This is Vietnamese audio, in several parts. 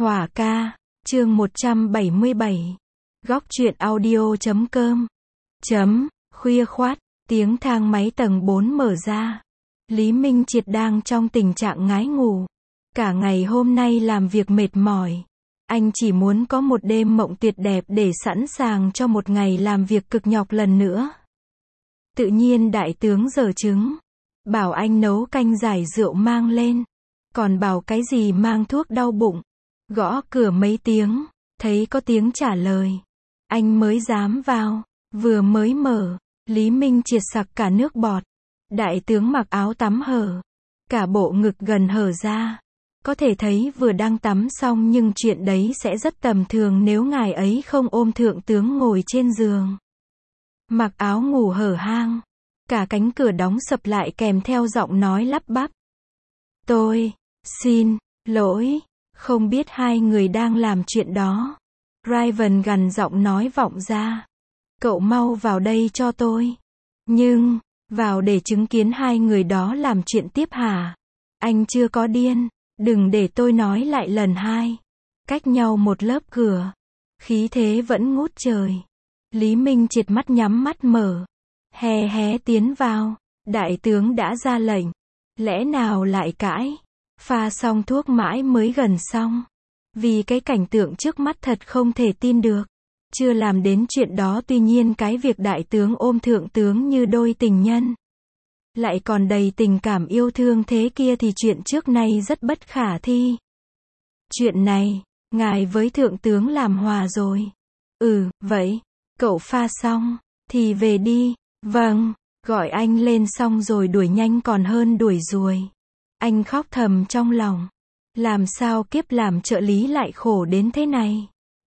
Hỏa ca, chương 177. Góc truyện audio.com. Khuya khoắt, tiếng thang máy tầng 4 mở ra. Lý Minh Triệt đang trong tình trạng ngái ngủ. Cả ngày hôm nay làm việc mệt mỏi. Anh chỉ muốn có một đêm mộng tuyệt đẹp để sẵn sàng cho một ngày làm việc cực nhọc lần nữa. Tự nhiên đại tướng giở trứng. Bảo anh nấu canh giải rượu mang lên. Còn bảo cái gì mang thuốc đau bụng. Gõ cửa mấy tiếng, thấy có tiếng trả lời. Anh mới dám vào, vừa mới mở, Lý Minh Triệt sặc cả nước bọt. Đại tướng mặc áo tắm hở, cả bộ ngực gần hở ra. Có thể thấy vừa đang tắm xong nhưng chuyện đấy sẽ rất tầm thường nếu ngài ấy không ôm thượng tướng ngồi trên giường. Mặc áo ngủ hở hang, cả cánh cửa đóng sập lại kèm theo giọng nói lắp bắp. Tôi, xin, lỗi. Không biết hai người đang làm chuyện đó. Raven gằn giọng nói vọng ra. Cậu mau vào đây cho tôi. Nhưng, vào để chứng kiến hai người đó làm chuyện tiếp hả? Anh chưa có điên. Đừng để tôi nói lại lần hai. Cách nhau một lớp cửa. Khí thế vẫn ngút trời. Lý Minh Triệt mắt nhắm mắt mở. Hé tiến vào. Đại tướng đã ra lệnh. Lẽ nào lại cãi? Pha xong thuốc mãi mới gần xong. Vì cái cảnh tượng trước mắt thật không thể tin được. Chưa làm đến chuyện đó tuy nhiên cái việc đại tướng ôm thượng tướng như đôi tình nhân. Lại còn đầy tình cảm yêu thương thế kia thì chuyện trước nay rất bất khả thi. Chuyện này, ngài với thượng tướng làm hòa rồi. Vậy, cậu pha xong, thì về đi. Vâng, gọi anh lên xong rồi đuổi nhanh còn hơn đuổi ruồi. Anh khóc thầm trong lòng. Làm sao kiếp làm trợ lý lại khổ đến thế này.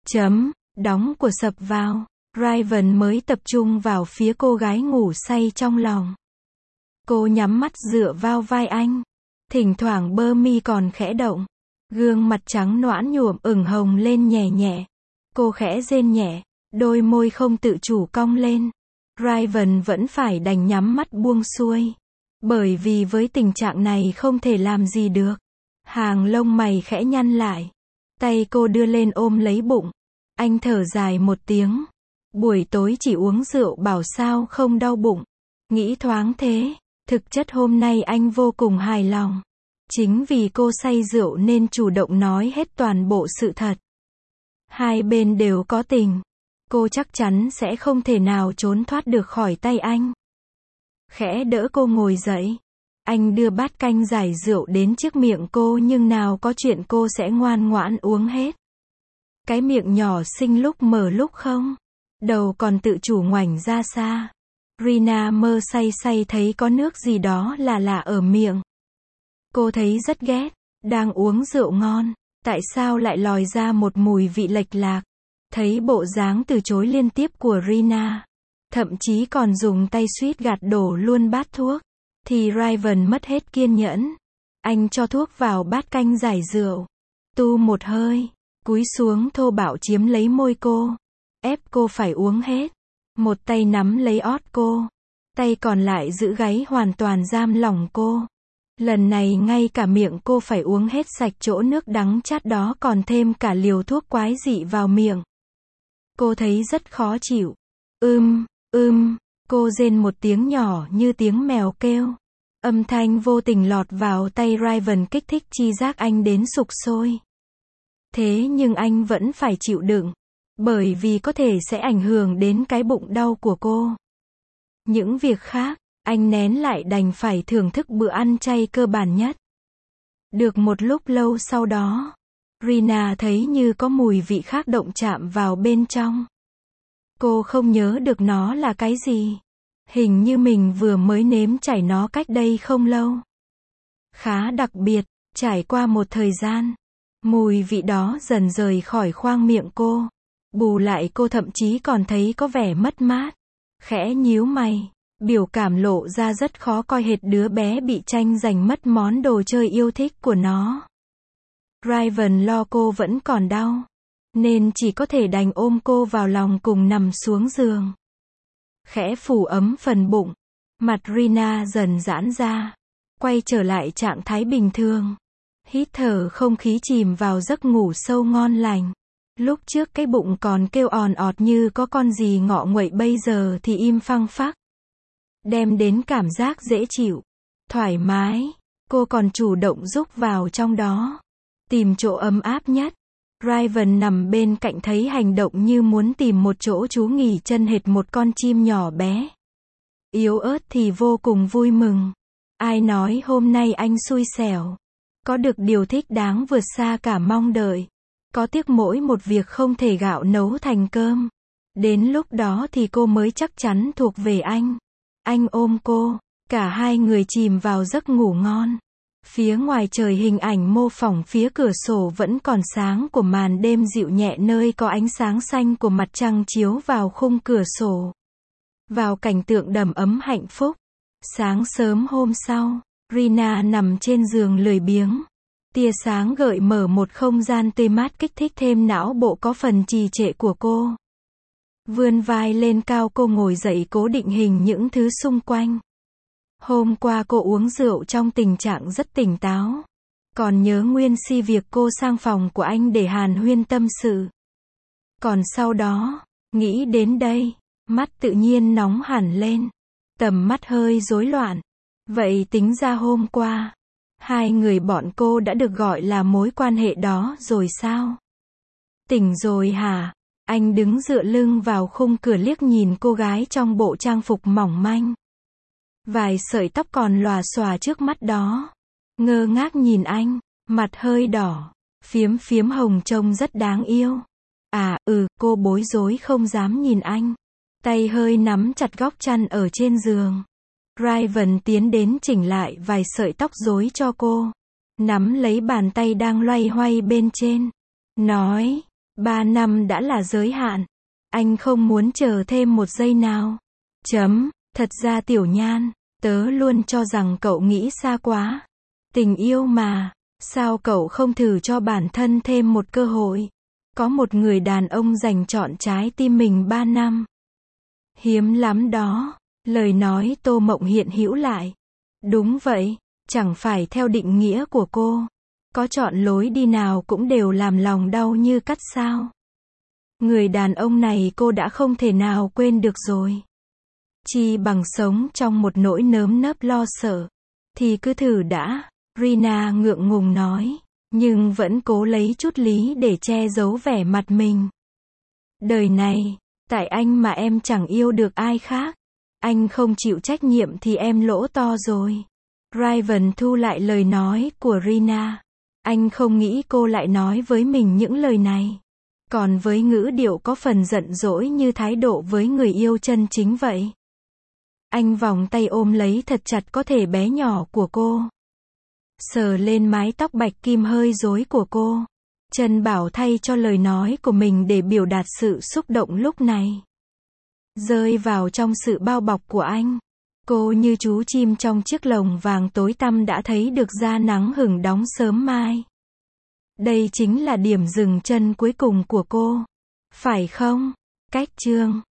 Đóng của sập vào. Raven mới tập trung vào phía cô gái ngủ say trong lòng. Cô nhắm mắt dựa vào vai anh. Thỉnh thoảng bơ mi còn khẽ động. Gương mặt trắng nõn nhuộm ửng hồng lên nhẹ nhẹ. Cô khẽ rên nhẹ. Đôi môi không tự chủ cong lên. Raven vẫn phải đành nhắm mắt buông xuôi. Bởi vì với tình trạng này không thể làm gì được. Hàng lông mày khẽ nhăn lại. Tay cô đưa lên ôm lấy bụng. Anh thở dài một tiếng. Buổi tối chỉ uống rượu bảo sao không đau bụng. Nghĩ thoáng thế. Thực chất hôm nay anh vô cùng hài lòng. Chính vì cô say rượu nên chủ động nói hết toàn bộ sự thật. Hai bên đều có tình. Cô chắc chắn sẽ không thể nào trốn thoát được khỏi tay anh. Khẽ đỡ cô ngồi dậy. Anh đưa bát canh giải rượu đến trước miệng cô nhưng nào có chuyện cô sẽ ngoan ngoãn uống hết. Cái miệng nhỏ xinh lúc mở lúc không. Đầu còn tự chủ ngoảnh ra xa. Rina mơ say thấy có nước gì đó là lạ ở miệng. Cô thấy rất ghét. Đang uống rượu ngon. Tại sao lại lòi ra một mùi vị lệch lạc. Thấy bộ dáng từ chối liên tiếp của Rina. Thậm chí còn dùng tay suýt gạt đổ luôn bát thuốc. Thì Raven mất hết kiên nhẫn. Anh cho thuốc vào bát canh giải rượu. Tu một hơi. Cúi xuống thô bạo chiếm lấy môi cô. Ép cô phải uống hết. Một tay nắm lấy ót cô. Tay còn lại giữ gáy hoàn toàn giam lỏng cô. Lần này ngay cả miệng cô phải uống hết sạch chỗ nước đắng chát đó còn thêm cả liều thuốc quái dị vào miệng. Cô thấy rất khó chịu. Cô rên một tiếng nhỏ như tiếng mèo kêu. Âm thanh vô tình lọt vào tay Raven kích thích chi giác anh đến sục sôi. Thế nhưng anh vẫn phải chịu đựng. Bởi vì có thể sẽ ảnh hưởng đến cái bụng đau của cô. Những việc khác, anh nén lại đành phải thưởng thức bữa ăn chay cơ bản nhất. Được một lúc lâu sau đó, Rina thấy như có mùi vị khác động chạm vào bên trong. Cô không nhớ được nó là cái gì. Hình như mình vừa mới nếm trải nó cách đây không lâu. Khá đặc biệt, trải qua một thời gian. Mùi vị đó dần rời khỏi khoang miệng cô. Bù lại cô thậm chí còn thấy có vẻ mất mát. Khẽ nhíu mày. Biểu cảm lộ ra rất khó coi hệt đứa bé bị tranh giành mất món đồ chơi yêu thích của nó. Raven lo cô vẫn còn đau. Nên chỉ có thể đành ôm cô vào lòng cùng nằm xuống giường. Khẽ phủ ấm phần bụng. Mặt Rina dần giãn ra. Quay trở lại trạng thái bình thường. hít thở không khí chìm vào giấc ngủ sâu ngon lành. Lúc trước cái bụng còn kêu òn ọt như có con gì ngọ nguậy, bây giờ thì im phăng phắc. Đem đến cảm giác dễ chịu, thoải mái. Cô còn chủ động rúc vào trong đó, tìm chỗ ấm áp nhất. Raven nằm bên cạnh thấy hành động như muốn tìm một chỗ trú nghỉ chân hệt một con chim nhỏ bé. Yếu ớt thì vô cùng vui mừng. Ai nói hôm nay anh xui xẻo. Có được điều thích đáng vượt xa cả mong đợi. Có tiếc mỗi một việc không thể gạo nấu thành cơm. Đến lúc đó thì cô mới chắc chắn thuộc về anh. Anh ôm cô, cả hai người chìm vào giấc ngủ ngon. Phía ngoài trời hình ảnh mô phỏng phía cửa sổ vẫn còn sáng của màn đêm dịu nhẹ, nơi có ánh sáng xanh của mặt trăng chiếu vào khung cửa sổ. Vào cảnh tượng đầm ấm hạnh phúc. Sáng sớm hôm sau, Rina nằm trên giường lười biếng. Tia sáng gợi mở một không gian tươi mát kích thích thêm não bộ có phần trì trệ của cô. Vươn vai lên cao, cô ngồi dậy cố định hình những thứ xung quanh. Hôm qua cô uống rượu trong tình trạng rất tỉnh táo. Còn nhớ nguyên si việc cô sang phòng của anh để hàn huyên tâm sự. Còn sau đó, nghĩ đến đây, mắt tự nhiên nóng hẳn lên. Tầm mắt hơi rối loạn. Vậy tính ra hôm qua, hai người bọn cô đã được gọi là mối quan hệ đó rồi sao? Tỉnh rồi hả? Anh đứng dựa lưng vào khung cửa liếc nhìn cô gái trong bộ trang phục mỏng manh. Vài sợi tóc còn lòa xòa trước mắt đó. Ngơ ngác nhìn anh, mặt hơi đỏ, phiếm phiếm hồng trông rất đáng yêu. Cô bối rối không dám nhìn anh. Tay hơi nắm chặt góc chăn ở trên giường. Raven tiến đến chỉnh lại vài sợi tóc rối cho cô. Nắm lấy bàn tay đang loay hoay bên trên. Nói, 3 năm đã là giới hạn. Anh không muốn chờ thêm một giây nào. Thật ra Tiểu Nhan, tớ luôn cho rằng cậu nghĩ xa quá. Tình yêu mà, sao cậu không thử cho bản thân thêm một cơ hội? Có một người đàn ông dành trọn trái tim mình 3 năm. Hiếm lắm đó. Lời nói Tô Mộng hiện hữu lại. Đúng vậy, chẳng phải theo định nghĩa của cô. Có chọn lối đi nào cũng đều làm lòng đau như cắt sao. Người đàn ông này cô đã không thể nào quên được rồi. Chi bằng sống trong một nỗi nơm nớp lo sợ. Thì cứ thử đã, Rina ngượng ngùng nói. Nhưng vẫn cố lấy chút lý để che giấu vẻ mặt mình. Đời này, tại anh mà em chẳng yêu được ai khác. Anh không chịu trách nhiệm thì em lỗ to rồi. Raven thu lại lời nói của Rina. Anh không nghĩ cô lại nói với mình những lời này. Còn với ngữ điệu có phần giận dỗi như thái độ với người yêu chân chính vậy. Anh vòng tay ôm lấy thật chặt cơ thể bé nhỏ của cô. Sờ lên mái tóc bạch kim hơi rối của cô. Chân bảo thay cho lời nói của mình để biểu đạt sự xúc động lúc này. Rơi vào trong sự bao bọc của anh. Cô như chú chim trong chiếc lồng vàng tối tăm đã thấy được ra nắng hửng đóng sớm mai. Đây chính là điểm dừng chân cuối cùng của cô. Phải không? Cách chương